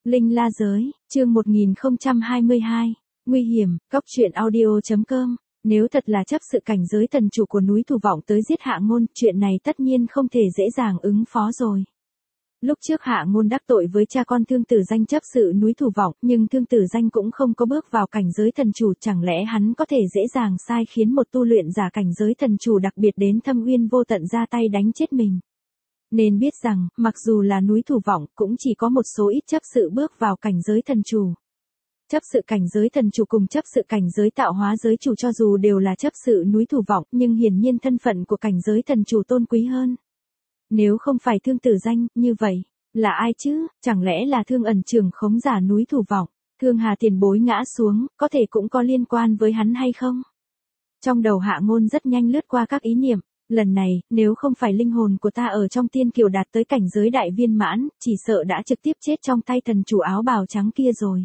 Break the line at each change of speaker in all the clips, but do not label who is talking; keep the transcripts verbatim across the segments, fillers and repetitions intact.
Linh La Giới, chương một nghìn không trăm hai mươi hai, nguy hiểm, góc truyện audio chấm com. Nếu thật là chấp sự cảnh giới thần chủ của núi Thủ Vọng tới giết Hạ Ngôn, chuyện này tất nhiên không thể dễ dàng ứng phó rồi. Lúc trước Hạ Ngôn đắc tội với cha con Thương Tử Danh chấp sự núi Thủ Vọng, nhưng Thương Tử Danh cũng không có bước vào cảnh giới thần chủ, chẳng lẽ hắn có thể dễ dàng sai khiến một tu luyện giả cảnh giới thần chủ đặc biệt đến Thâm Uyên Vô Tận ra tay đánh chết mình. Nên biết rằng, mặc dù là núi Thủ Vọng, cũng chỉ có một số ít chấp sự bước vào cảnh giới thần chủ. Chấp sự cảnh giới thần chủ cùng chấp sự cảnh giới tạo hóa giới chủ cho dù đều là chấp sự núi Thủ Vọng, nhưng hiển nhiên thân phận của cảnh giới thần chủ tôn quý hơn. Nếu không phải Thương Tử Danh, như vậy, là ai chứ, chẳng lẽ là Thương Ẩn trưởng khống giả núi Thủ Vọng, Thương Hà tiền bối ngã xuống, có thể cũng có liên quan với hắn hay không? Trong đầu Hạ Ngôn rất nhanh lướt qua các ý niệm. Lần này, nếu không phải linh hồn của ta ở trong tiên kiều đạt tới cảnh giới đại viên mãn, chỉ sợ đã trực tiếp chết trong tay thần chủ áo bào trắng kia rồi.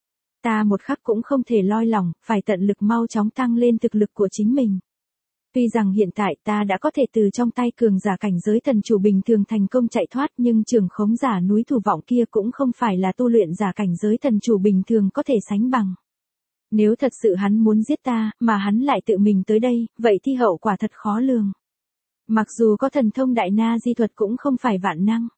Ta một khắc cũng không thể loi lòng, phải tận lực mau chóng tăng lên thực lực của chính mình. Tuy rằng hiện tại ta đã có thể từ trong tay cường giả cảnh giới thần chủ bình thường thành công chạy thoát, nhưng trưởng khống giả núi Thủ Vọng kia cũng không phải là tu luyện giả cảnh giới thần chủ bình thường có thể sánh bằng. Nếu thật sự hắn muốn giết ta, mà hắn lại tự mình tới đây, vậy thì hậu quả thật khó lường. Mặc dù có thần thông đại na di thuật cũng không phải vạn năng.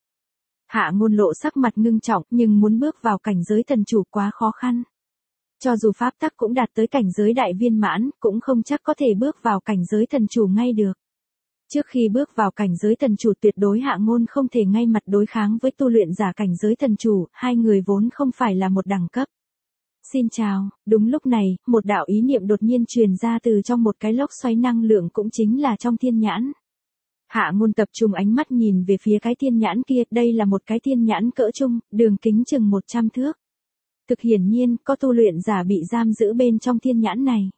Hạ Ngôn lộ sắc mặt ngưng trọng, nhưng muốn bước vào cảnh giới thần chủ quá khó khăn. Cho dù pháp tắc cũng đạt tới cảnh giới đại viên mãn, cũng không chắc có thể bước vào cảnh giới thần chủ ngay được. Trước khi bước vào cảnh giới thần chủ tuyệt đối Hạ Ngôn không thể ngay mặt đối kháng với tu luyện giả cảnh giới thần chủ, hai người vốn không phải là một đẳng cấp. Xin chào, đúng lúc này, một đạo ý niệm đột nhiên truyền ra từ trong một cái lốc xoáy năng lượng cũng chính là trong thiên nhãn. Hạ Ngôn tập trung ánh mắt nhìn về phía cái thiên nhãn kia, đây là một cái thiên nhãn cỡ trung, đường kính chừng một trăm thước. Thực hiển nhiên, có tu luyện giả bị giam giữ bên trong thiên nhãn này.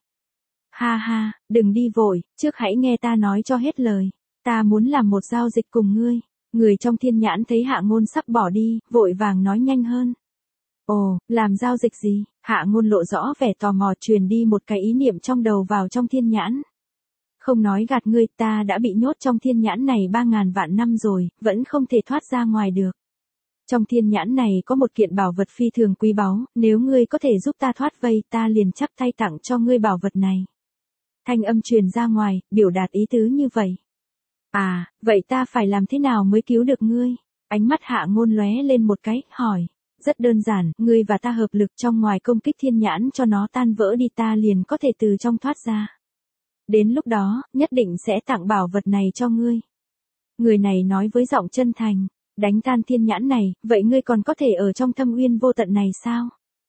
Ha ha, đừng đi vội, trước hãy nghe ta nói cho hết lời. Ta muốn làm một giao dịch cùng ngươi. Người trong thiên nhãn thấy Hạ Ngôn sắp bỏ đi, vội vàng nói nhanh hơn. Ồ, làm giao dịch gì? Hạ Ngôn lộ rõ vẻ tò mò truyền đi một cái ý niệm trong đầu vào trong thiên nhãn. Không nói gạt ngươi, ta đã bị nhốt trong thiên nhãn này ba ngàn vạn năm rồi, vẫn không thể thoát ra ngoài được. Trong thiên nhãn này có một kiện bảo vật phi thường quý báu, nếu ngươi có thể giúp ta thoát vây, ta liền chắp tay tặng cho ngươi bảo vật này. Thanh âm truyền ra ngoài, biểu đạt ý tứ như vậy. À, vậy ta phải làm thế nào mới cứu được ngươi? Ánh mắt Hạ Ngôn lóe lên một cái, hỏi. Rất đơn giản, ngươi và ta hợp lực trong ngoài công kích thiên nhãn cho nó tan vỡ đi, ta liền có thể từ trong thoát ra. Đến lúc đó, nhất định sẽ tặng bảo vật này cho ngươi. Người này nói với giọng chân thành, đánh tan thiên nhãn này, vậy ngươi còn có thể ở trong Thâm Uyên Vô Tận này sao?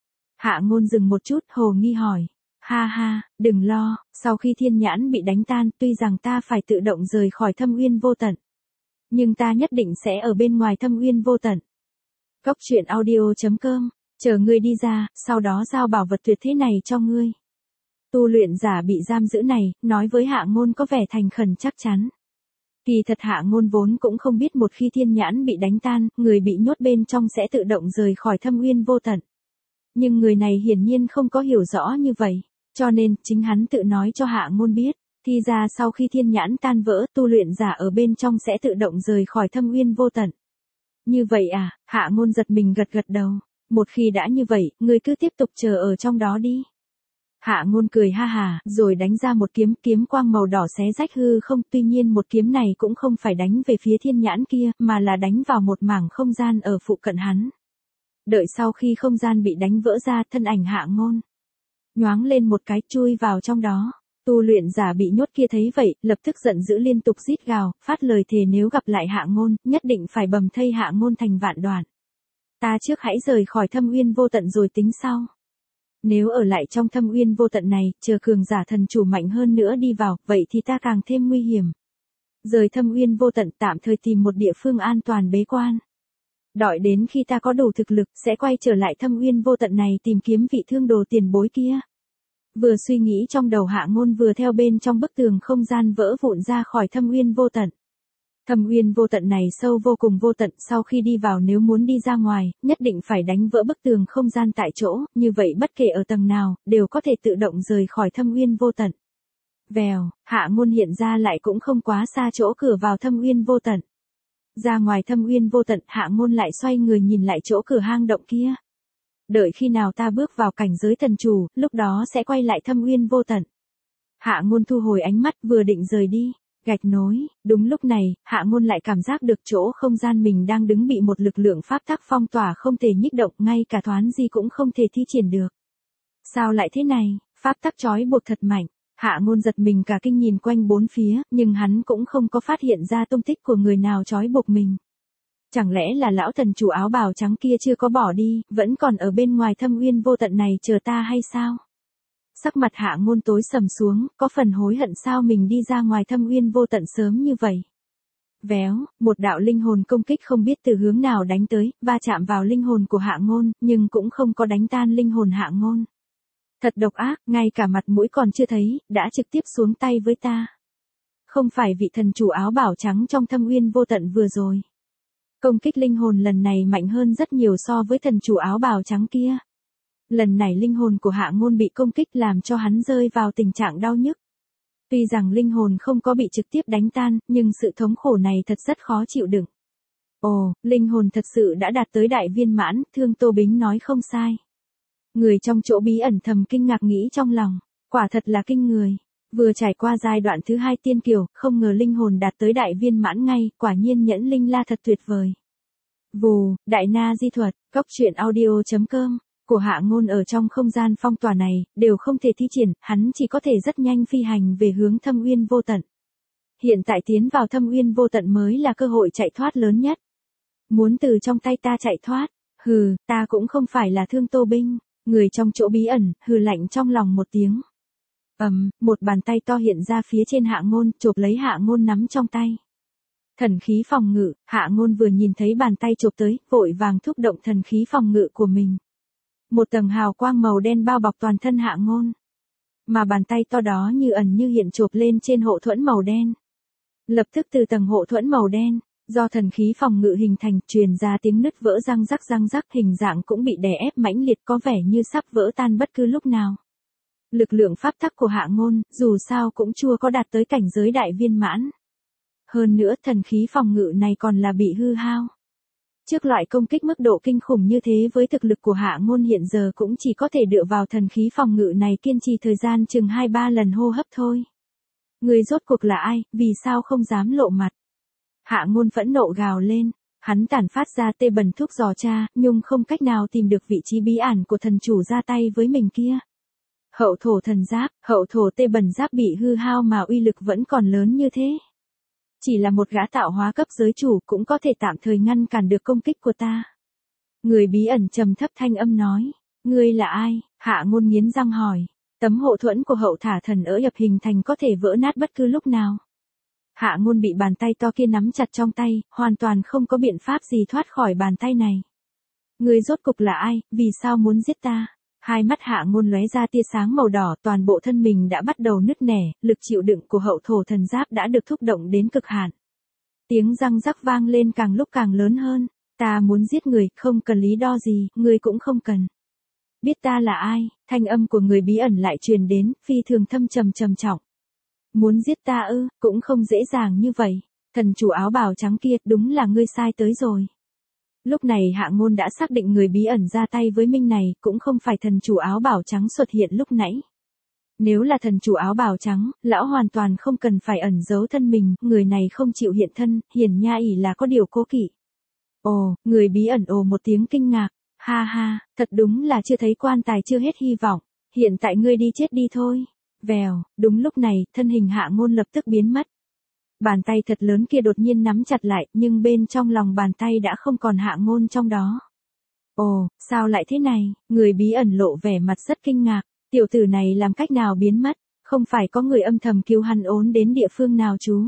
Hạ Ngôn dừng một chút, hồ nghi hỏi. Ha ha, đừng lo, sau khi thiên nhãn bị đánh tan, tuy rằng ta phải tự động rời khỏi Thâm Uyên Vô Tận, nhưng ta nhất định sẽ ở bên ngoài Thâm Uyên Vô Tận. Góc truyện audio chấm com, chờ ngươi đi ra, sau đó giao bảo vật tuyệt thế này cho ngươi. Tu luyện giả bị giam giữ này, nói với Hạ Ngôn có vẻ thành khẩn chắc chắn. Kỳ thật Hạ Ngôn vốn cũng không biết một khi thiên nhãn bị đánh tan, người bị nhốt bên trong sẽ tự động rời khỏi Thâm Uyên Vô Tận. Nhưng người này hiển nhiên không có hiểu rõ như vậy, cho nên chính hắn tự nói cho Hạ Ngôn biết, thì ra sau khi thiên nhãn tan vỡ, tu luyện giả ở bên trong sẽ tự động rời khỏi Thâm Uyên Vô Tận. Như vậy à? Hạ Ngôn giật mình gật gật đầu. Một khi đã như vậy, ngươi cứ tiếp tục chờ ở trong đó đi. Hạ Ngôn cười ha hà, rồi đánh ra một kiếm, kiếm quang màu đỏ xé rách hư không, tuy nhiên một kiếm này cũng không phải đánh về phía thiên nhãn kia, mà là đánh vào một mảng không gian ở phụ cận hắn. Đợi sau khi không gian bị đánh vỡ ra, thân ảnh Hạ Ngôn nhoáng lên một cái, chui vào trong đó. Tu luyện giả bị nhốt kia thấy vậy, lập tức giận dữ liên tục rít gào, phát lời thề nếu gặp lại Hạ Ngôn, nhất định phải bầm thây Hạ Ngôn thành vạn đoạn. Ta trước hãy rời khỏi Thâm Uyên Vô Tận rồi tính sau. Nếu ở lại trong Thâm Uyên Vô Tận này, chờ cường giả thần chủ mạnh hơn nữa đi vào, vậy thì ta càng thêm nguy hiểm. Rời Thâm Uyên Vô Tận, tạm thời tìm một địa phương an toàn bế quan. Đợi đến khi ta có đủ thực lực, sẽ quay trở lại Thâm Uyên Vô Tận này tìm kiếm vị thương đồ tiền bối kia. Vừa suy nghĩ trong đầu Hạ Ngôn vừa theo bên trong bức tường không gian vỡ vụn ra khỏi Thâm Uyên Vô Tận. Thâm Uyên Vô Tận này sâu vô cùng vô tận, sau khi đi vào nếu muốn đi ra ngoài, nhất định phải đánh vỡ bức tường không gian tại chỗ, như vậy bất kể ở tầng nào, đều có thể tự động rời khỏi Thâm Uyên Vô Tận. Vèo, Hạ Ngôn hiện ra lại cũng không quá xa chỗ cửa vào Thâm Uyên Vô Tận. Ra ngoài Thâm Uyên Vô Tận, Hạ Ngôn lại xoay người nhìn lại chỗ cửa hang động kia. đợi khi nào ta bước vào cảnh giới thần chủ, lúc đó sẽ quay lại thâm uyên vô tận. Hạ Ngôn thu hồi ánh mắt vừa định rời đi. Gạch nối, đúng lúc này, Hạ Ngôn lại cảm giác được chỗ không gian mình đang đứng bị một lực lượng pháp tắc phong tỏa không thể nhích động, ngay cả thoán di cũng không thể thi triển được. Sao lại thế này, pháp tắc trói buộc thật mạnh. Hạ Ngôn giật mình cả kinh nhìn quanh bốn phía, nhưng hắn cũng không có phát hiện ra tung tích của người nào trói buộc mình. Chẳng lẽ là lão thần chủ áo bào trắng kia chưa có bỏ đi, vẫn còn ở bên ngoài thâm uyên vô tận này chờ ta hay sao? Sắc mặt Hạ Ngôn tối sầm xuống, có phần hối hận sao mình đi ra ngoài thâm uyên vô tận sớm như vậy. Véo, một đạo linh hồn công kích không biết từ hướng nào đánh tới, va chạm vào linh hồn của Hạ Ngôn, nhưng cũng không có đánh tan linh hồn Hạ Ngôn. Thật độc ác, ngay cả mặt mũi còn chưa thấy, đã trực tiếp xuống tay với ta. Không phải vị thần chủ áo bảo trắng trong thâm uyên vô tận vừa rồi. Công kích linh hồn lần này mạnh hơn rất nhiều so với thần chủ áo bào trắng kia. Lần này linh hồn của Hạ Ngôn bị công kích làm cho hắn rơi vào tình trạng đau nhức. Tuy rằng linh hồn không có bị trực tiếp đánh tan, nhưng sự thống khổ này thật rất khó chịu đựng. Ồ, linh hồn thật sự đã đạt tới đại viên mãn, Thương Tô Bính nói không sai. Người trong chỗ bí ẩn thầm kinh ngạc nghĩ trong lòng, quả thật là kinh người. Vừa trải qua giai đoạn thứ hai tiên kiều, không ngờ linh hồn đạt tới đại viên mãn ngay, quả nhiên nhẫn linh la thật tuyệt vời. Vù, đại na di thuật, góc truyện audio chấm com, của Hạ Ngôn ở trong không gian phong tỏa này, đều không thể thi triển, hắn chỉ có thể rất nhanh phi hành về hướng thâm uyên vô tận. Hiện tại tiến vào thâm uyên vô tận mới là cơ hội chạy thoát lớn nhất. Muốn từ trong tay ta chạy thoát, hừ, ta cũng không phải là Thương Tô Binh, người trong chỗ bí ẩn, hừ lạnh trong lòng một tiếng. Ầm, um, một bàn tay to hiện ra phía trên Hạ Ngôn, chộp lấy Hạ Ngôn nắm trong tay. Thần khí phòng ngự, Hạ Ngôn vừa nhìn thấy bàn tay chộp tới, vội vàng thúc động thần khí phòng ngự của mình. Một tầng hào quang màu đen bao bọc toàn thân Hạ Ngôn. Mà bàn tay to đó như ẩn như hiện chộp lên trên hộ thuẫn màu đen. Lập tức từ tầng hộ thuẫn màu đen, do thần khí phòng ngự hình thành, truyền ra tiếng nứt vỡ răng rắc răng rắc, hình dạng cũng bị đè ép mãnh liệt, có vẻ như sắp vỡ tan bất cứ lúc nào. Lực lượng pháp tắc của Hạ Ngôn, dù sao cũng chưa có đạt tới cảnh giới đại viên mãn. Hơn nữa thần khí phòng ngự này còn là bị hư hao. Trước loại công kích mức độ kinh khủng như thế với thực lực của Hạ Ngôn hiện giờ cũng chỉ có thể dựa vào thần khí phòng ngự này kiên trì thời gian chừng hai ba lần hô hấp thôi. Người rốt cuộc là ai, vì sao không dám lộ mặt? Hạ Ngôn phẫn nộ gào lên, hắn tản phát ra tê bẩn thuốc dò tra, nhưng không cách nào tìm được vị trí bí ẩn của thần chủ ra tay với mình kia. Hậu thổ thần giáp, hậu thổ tê bẩn giáp bị hư hao mà uy lực vẫn còn lớn như thế. Chỉ là một gã tạo hóa cấp giới chủ cũng có thể tạm thời ngăn cản được công kích của ta. Người bí ẩn trầm thấp thanh âm nói, ngươi là ai? Hạ Ngôn nghiến răng hỏi, tấm hộ thuẫn của hậu thả thần ở nhập hình thành có thể vỡ nát bất cứ lúc nào. Hạ Ngôn bị bàn tay to kia nắm chặt trong tay, hoàn toàn không có biện pháp gì thoát khỏi bàn tay này. Ngươi rốt cục là ai, vì sao muốn giết ta? Hai mắt Hạ Ngôn lóe ra tia sáng màu đỏ, toàn bộ thân mình đã bắt đầu nứt nẻ, lực chịu đựng của hậu thổ thần giáp đã được thúc động đến cực hạn. Tiếng răng rắc vang lên càng lúc càng lớn hơn, ta muốn giết người, không cần lý do gì, ngươi cũng không cần. Biết ta là ai? Thanh âm của người bí ẩn lại truyền đến, phi thường thâm trầm trầm trọng. Muốn giết ta ư, cũng không dễ dàng như vậy. Thần chủ áo bào trắng kia, đúng là ngươi sai tới rồi. Lúc này Hạ Ngôn đã xác định người bí ẩn ra tay với Minh này cũng không phải thần chủ áo bào trắng xuất hiện lúc nãy. Nếu là thần chủ áo bào trắng, lão hoàn toàn không cần phải ẩn giấu thân mình, người này không chịu hiện thân, hiển nha ỷ là có điều cố kỵ. Ồ, người bí ẩn ồ một tiếng kinh ngạc, ha ha, thật đúng là chưa thấy quan tài chưa hết hy vọng, hiện tại ngươi đi chết đi thôi. Vèo, đúng lúc này, thân hình Hạ Ngôn lập tức biến mất. Bàn tay thật lớn kia đột nhiên nắm chặt lại, nhưng bên trong lòng bàn tay đã không còn Hạ Ngôn trong đó. Ồ, sao lại thế này? Người bí ẩn lộ vẻ mặt rất kinh ngạc, tiểu tử này làm cách nào biến mất, không phải có người âm thầm cứu hắn ốn đến địa phương nào chú?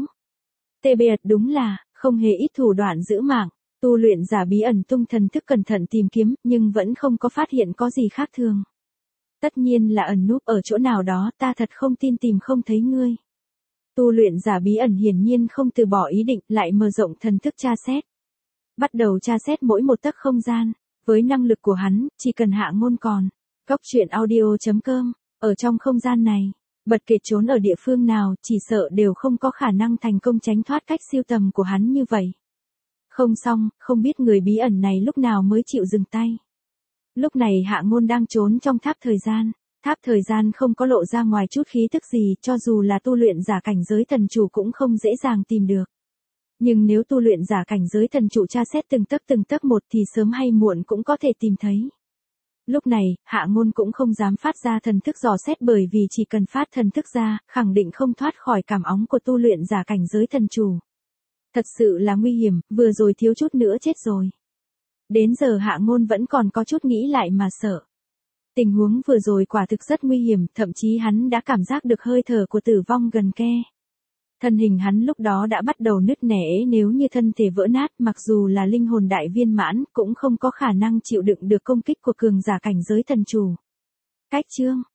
Tê bệt đúng là, không hề ít thủ đoạn giữ mạng, tu luyện giả bí ẩn tung thần thức cẩn thận tìm kiếm, nhưng vẫn không có phát hiện có gì khác thường. Tất nhiên là ẩn núp ở chỗ nào đó, ta thật không tin tìm không thấy ngươi. Tu luyện giả bí ẩn hiển nhiên không từ bỏ ý định, lại mở rộng thần thức tra xét. Bắt đầu tra xét mỗi một tấc không gian, với năng lực của hắn, chỉ cần Hạ Ngôn còn. Góc truyện audio chấm com, ở trong không gian này, bật kể trốn ở địa phương nào, chỉ sợ đều không có khả năng thành công tránh thoát cách siêu tầm của hắn như vậy. Không xong, không biết người bí ẩn này lúc nào mới chịu dừng tay. Lúc này Hạ Ngôn đang trốn trong tháp thời gian. Tháp thời gian không có lộ ra ngoài chút khí tức gì, cho dù là tu luyện giả cảnh giới thần chủ cũng không dễ dàng tìm được. Nhưng nếu tu luyện giả cảnh giới thần trụ tra xét từng tấc từng tấc một thì sớm hay muộn cũng có thể tìm thấy. Lúc này, Hạ Ngôn cũng không dám phát ra thần thức dò xét bởi vì chỉ cần phát thần thức ra, khẳng định không thoát khỏi cảm óng của tu luyện giả cảnh giới thần chủ. Thật sự là nguy hiểm, vừa rồi thiếu chút nữa chết rồi. Đến giờ Hạ Ngôn vẫn còn có chút nghĩ lại mà sợ. Tình huống vừa rồi quả thực rất nguy hiểm, thậm chí hắn đã cảm giác được hơi thở của tử vong gần ke. Thân hình hắn lúc đó đã bắt đầu nứt nẻ, nếu như thân thể vỡ nát, mặc dù là linh hồn đại viên mãn, cũng không có khả năng chịu đựng được công kích của cường giả cảnh giới thần chủ. Cách chương